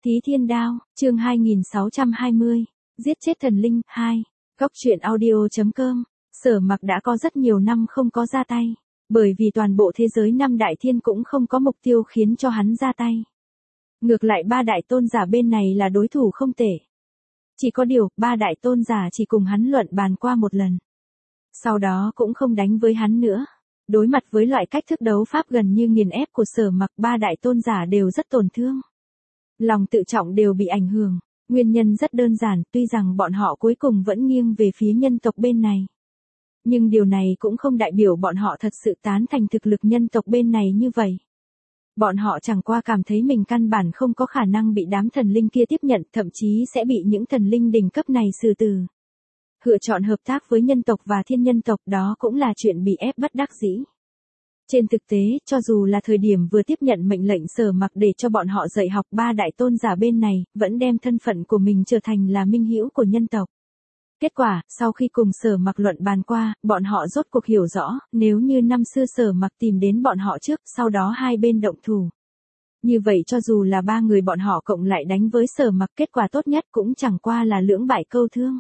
Thí Thiên Đao, chương 2620, giết chết thần linh, 2. Góc truyện audio.com. Sở Mặc đã có rất nhiều năm không có ra tay, bởi vì toàn bộ thế giới năm đại thiên cũng không có mục tiêu khiến cho hắn ra tay. Ngược lại ba đại tôn giả bên này là đối thủ không tệ. Chỉ có điều, ba đại tôn giả chỉ cùng hắn luận bàn qua một lần. Sau đó cũng không đánh với hắn nữa. Đối mặt với loại cách thức đấu pháp gần như nghiền ép của Sở Mặc, ba đại tôn giả đều rất tổn thương. Lòng tự trọng đều bị ảnh hưởng. Nguyên nhân rất đơn giản, tuy rằng bọn họ cuối cùng vẫn nghiêng về phía nhân tộc bên này. Nhưng điều này cũng không đại biểu bọn họ thật sự tán thành thực lực nhân tộc bên này như vậy. Bọn họ chẳng qua cảm thấy mình căn bản không có khả năng bị đám thần linh kia tiếp nhận, thậm chí sẽ bị những thần linh đỉnh cấp này xử tử. Lựa chọn hợp tác với nhân tộc và thiên nhân tộc, đó cũng là chuyện bị ép bất đắc dĩ. Trên thực tế, cho dù là thời điểm vừa tiếp nhận mệnh lệnh Sở Mặc để cho bọn họ dạy học, ba đại tôn giả bên này vẫn đem thân phận của mình trở thành là minh hữu của nhân tộc. Kết quả, sau khi cùng Sở Mặc luận bàn qua, bọn họ rốt cuộc hiểu rõ, nếu như năm xưa Sở Mặc tìm đến bọn họ trước, sau đó hai bên động thủ. Như vậy cho dù là ba người bọn họ cộng lại đánh với Sở Mặc, kết quả tốt nhất cũng chẳng qua là lưỡng bại câu thương.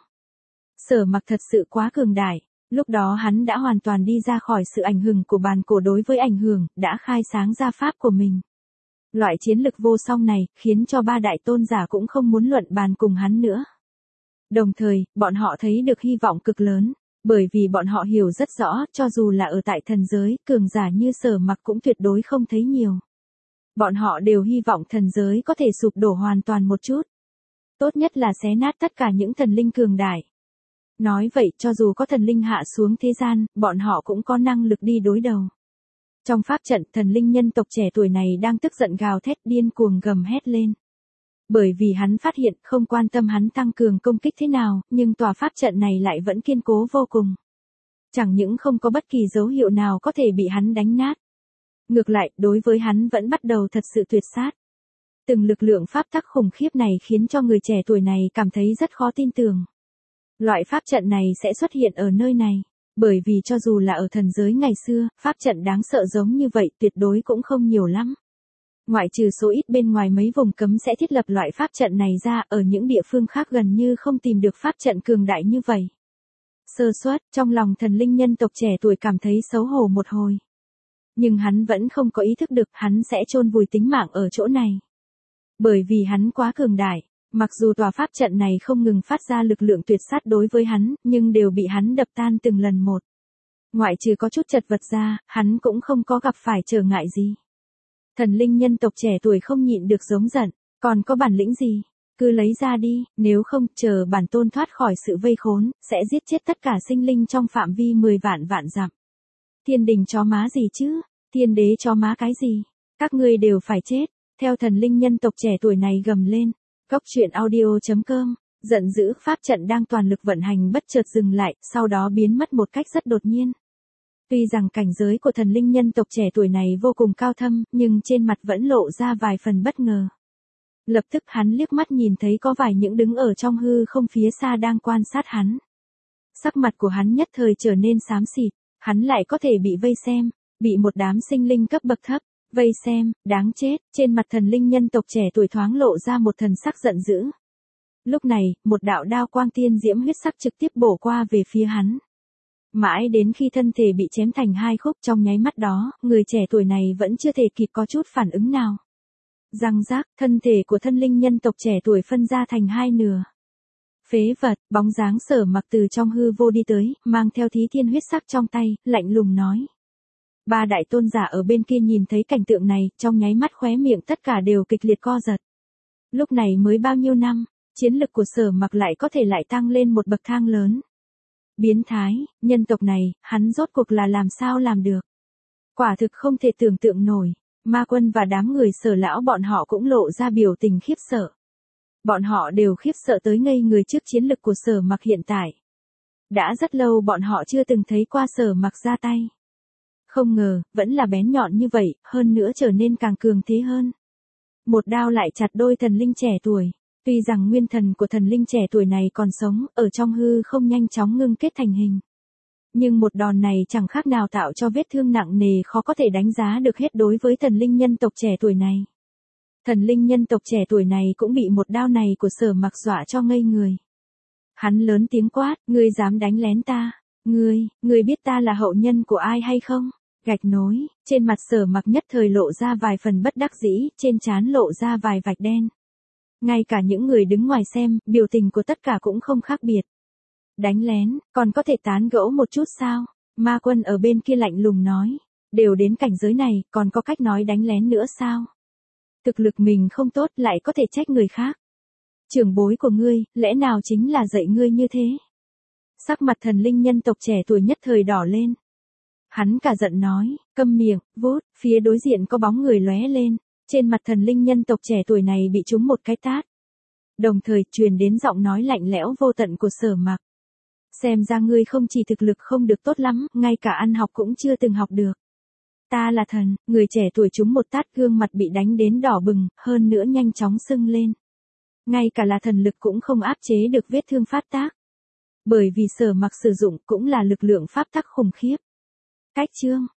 Sở Mặc thật sự quá cường đại. Lúc đó hắn đã hoàn toàn đi ra khỏi sự ảnh hưởng của bàn cổ đối với ảnh hưởng, đã khai sáng ra pháp của mình. Loại chiến lực vô song này, khiến cho ba đại tôn giả cũng không muốn luận bàn cùng hắn nữa. Đồng thời, bọn họ thấy được hy vọng cực lớn, bởi vì bọn họ hiểu rất rõ, cho dù là ở tại thần giới, cường giả như Sở Mặc cũng tuyệt đối không thấy nhiều. Bọn họ đều hy vọng thần giới có thể sụp đổ hoàn toàn một chút. Tốt nhất là xé nát tất cả những thần linh cường đại. Nói vậy, cho dù có thần linh hạ xuống thế gian, bọn họ cũng có năng lực đi đối đầu. Trong pháp trận, thần linh nhân tộc trẻ tuổi này đang tức giận gào thét điên cuồng gầm hét lên. Bởi vì hắn phát hiện, không quan tâm hắn tăng cường công kích thế nào, nhưng tòa pháp trận này lại vẫn kiên cố vô cùng. Chẳng những không có bất kỳ dấu hiệu nào có thể bị hắn đánh nát. Ngược lại, đối với hắn vẫn bắt đầu thật sự tuyệt sát. Từng lực lượng pháp tắc khủng khiếp này khiến cho người trẻ tuổi này cảm thấy rất khó tin tưởng. Loại pháp trận này sẽ xuất hiện ở nơi này, bởi vì cho dù là ở thần giới ngày xưa, pháp trận đáng sợ giống như vậy tuyệt đối cũng không nhiều lắm. Ngoại trừ số ít bên ngoài mấy vùng cấm sẽ thiết lập loại pháp trận này ra, ở những địa phương khác gần như không tìm được pháp trận cường đại như vậy. Sơ suất, trong lòng thần linh nhân tộc trẻ tuổi cảm thấy xấu hổ một hồi. Nhưng hắn vẫn không có ý thức được hắn sẽ chôn vùi tính mạng ở chỗ này. Bởi vì hắn quá cường đại. Mặc dù tòa pháp trận này không ngừng phát ra lực lượng tuyệt sát đối với hắn, nhưng đều bị hắn đập tan từng lần một. Ngoại trừ có chút chật vật ra, hắn cũng không có gặp phải trở ngại gì. Thần linh nhân tộc trẻ tuổi không nhịn được giống giận, còn có bản lĩnh gì? Cứ lấy ra đi, nếu không, chờ bản tôn thoát khỏi sự vây khốn, sẽ giết chết tất cả sinh linh trong phạm vi 10 vạn dặm. Thiên đình chó má gì chứ? Thiên đế chó má cái gì? Các ngươi đều phải chết, theo thần linh nhân tộc trẻ tuổi này gầm lên. Góc truyện audio.com, giận dữ, pháp trận đang toàn lực vận hành bất chợt dừng lại, sau đó biến mất một cách rất đột nhiên. Tuy rằng cảnh giới của thần linh nhân tộc trẻ tuổi này vô cùng cao thâm, nhưng trên mặt vẫn lộ ra vài phần bất ngờ. Lập tức hắn liếc mắt nhìn thấy có vài những đứng ở trong hư không phía xa đang quan sát hắn. Sắc mặt của hắn nhất thời trở nên xám xịt, hắn lại có thể bị vây xem, bị một đám sinh linh cấp bậc thấp vây xem, đáng chết. Trên mặt thần linh nhân tộc trẻ tuổi thoáng lộ ra một thần sắc giận dữ. Lúc này, một đạo đao quang tiên diễm huyết sắc trực tiếp bổ qua về phía hắn. Mãi đến khi thân thể bị chém thành hai khúc, trong nháy mắt đó, người trẻ tuổi này vẫn chưa thể kịp có chút phản ứng nào. Răng rác, thân thể của thân linh nhân tộc trẻ tuổi phân ra thành hai nửa. Phế vật, bóng dáng Sở Mặc từ trong hư vô đi tới, mang theo thí thiên huyết sắc trong tay, lạnh lùng nói. Ba đại tôn giả ở bên kia nhìn thấy cảnh tượng này, trong nháy mắt khóe miệng tất cả đều kịch liệt co giật. Lúc này mới bao nhiêu năm, chiến lực của Sở Mặc lại có thể lại tăng lên một bậc thang lớn. Biến thái, nhân tộc này, hắn rốt cuộc là làm sao làm được. Quả thực không thể tưởng tượng nổi, Ma Quân và đám người Sở lão bọn họ cũng lộ ra biểu tình khiếp sợ. Bọn họ đều khiếp sợ tới ngây người trước chiến lực của Sở Mặc hiện tại. Đã rất lâu bọn họ chưa từng thấy qua Sở Mặc ra tay. Không ngờ, vẫn là bén nhọn như vậy, hơn nữa trở nên càng cường thế hơn. Một đao lại chặt đôi thần linh trẻ tuổi. Tuy rằng nguyên thần của thần linh trẻ tuổi này còn sống, ở trong hư không nhanh chóng ngưng kết thành hình. Nhưng một đòn này chẳng khác nào tạo cho vết thương nặng nề khó có thể đánh giá được hết đối với thần linh nhân tộc trẻ tuổi này. Thần linh nhân tộc trẻ tuổi này cũng bị một đao này của Sở Mặc dọa cho ngây người. Hắn lớn tiếng quát, ngươi dám đánh lén ta, ngươi biết ta là hậu nhân của ai hay không? Gạch nối, trên mặt Sở Mặc nhất thời lộ ra vài phần bất đắc dĩ, trên trán lộ ra vài vạch đen. Ngay cả những người đứng ngoài xem, biểu tình của tất cả cũng không khác biệt. Đánh lén, còn có thể tán gẫu một chút sao? Ma Quân ở bên kia lạnh lùng nói, đều đến cảnh giới này, còn có cách nói đánh lén nữa sao? Thực lực mình không tốt lại có thể trách người khác. Trưởng bối của ngươi, lẽ nào chính là dạy ngươi như thế? Sắc mặt thần linh nhân tộc trẻ tuổi nhất thời đỏ lên. Hắn cả giận nói, câm miệng, vút, phía đối diện có bóng người lóe lên, trên mặt thần linh nhân tộc trẻ tuổi này bị trúng một cái tát. Đồng thời truyền đến giọng nói lạnh lẽo vô tận của Sở Mặc. Xem ra ngươi không chỉ thực lực không được tốt lắm, ngay cả ăn học cũng chưa từng học được. Ta là thần, người trẻ tuổi trúng một tát gương mặt bị đánh đến đỏ bừng, hơn nữa nhanh chóng sưng lên. Ngay cả là thần lực cũng không áp chế được vết thương phát tác. Bởi vì Sở Mặc sử dụng cũng là lực lượng pháp tắc khủng khiếp. Cách chương